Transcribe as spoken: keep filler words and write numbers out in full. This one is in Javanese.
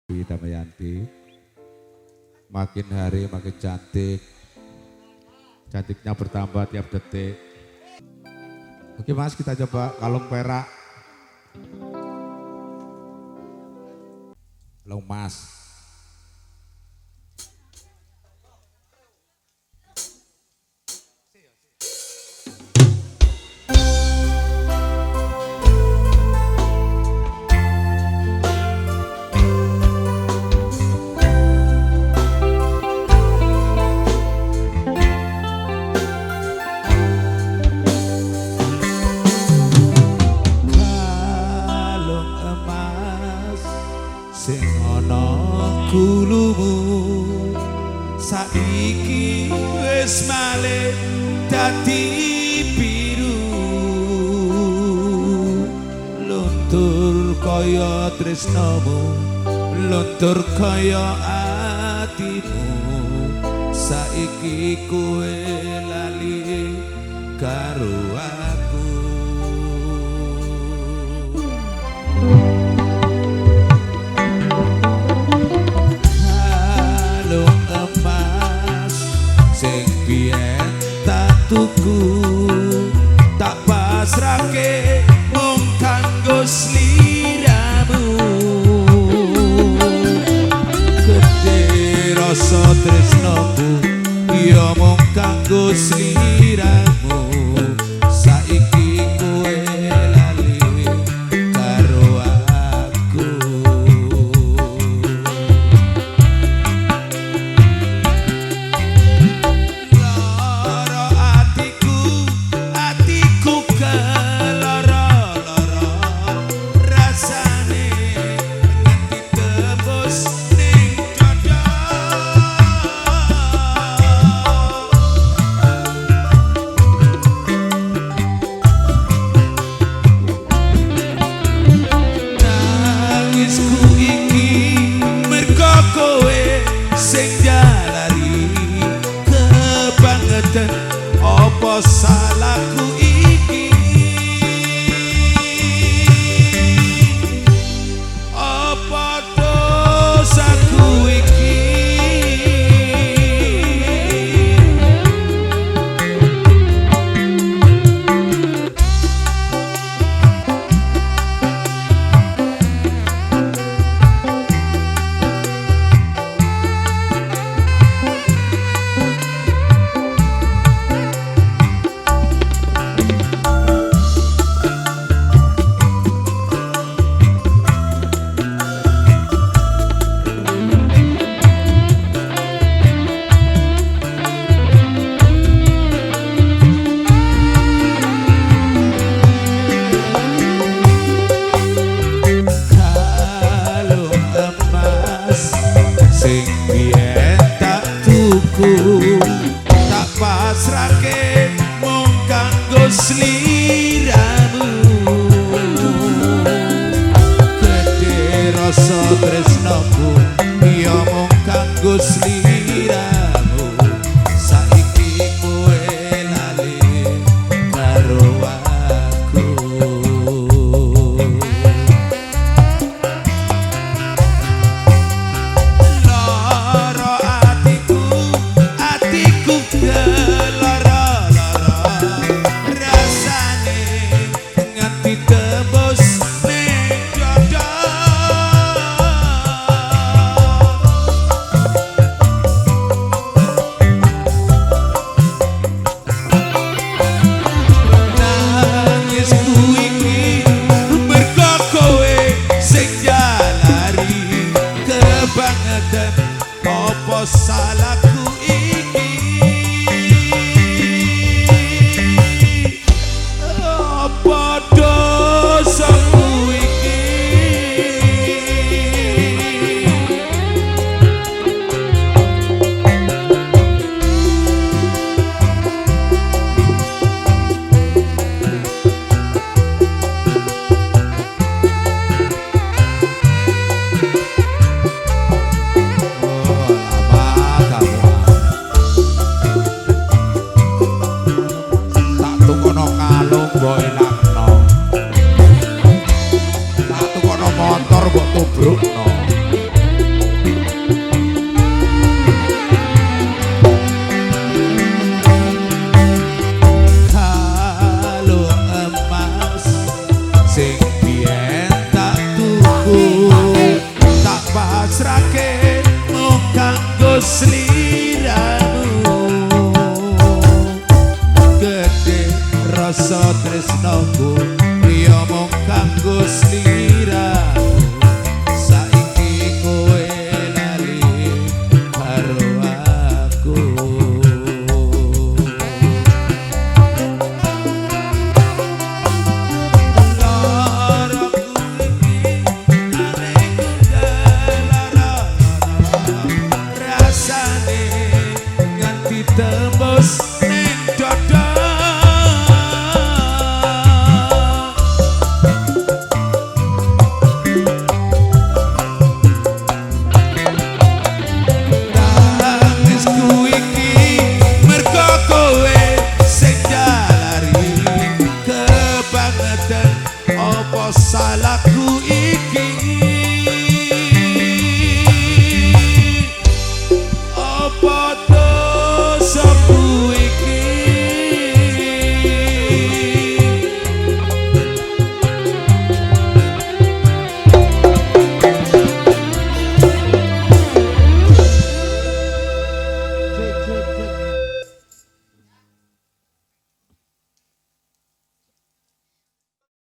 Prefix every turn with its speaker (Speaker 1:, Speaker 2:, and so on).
Speaker 1: Damayanti makin hari makin cantik, cantiknya bertambah tiap detik. Oke Mas, kita coba kalung perak. Kalung emas. Sing ana kulumu saiki wis malih dadi biru, luntur kaya tresnamu, luntur kaya atimu, saiki kowe lali karo aku. Tuku tak pasrahke mung kanggo sliramu, gedhe rasa tresnaku ya mung kanggo sliramu, saiki kowe lali karo aku. Sing jalari kebangetan apa salahku iki, apa dosaku iki, sing biyen tak tuku tak pasrahke mung kanggo sliramu, gedhe rasa tresnaku ya mung kanggo sliramu, saiki kowe lali karo aku. Apa salahku iki, apa dosaku iki, kamu salahku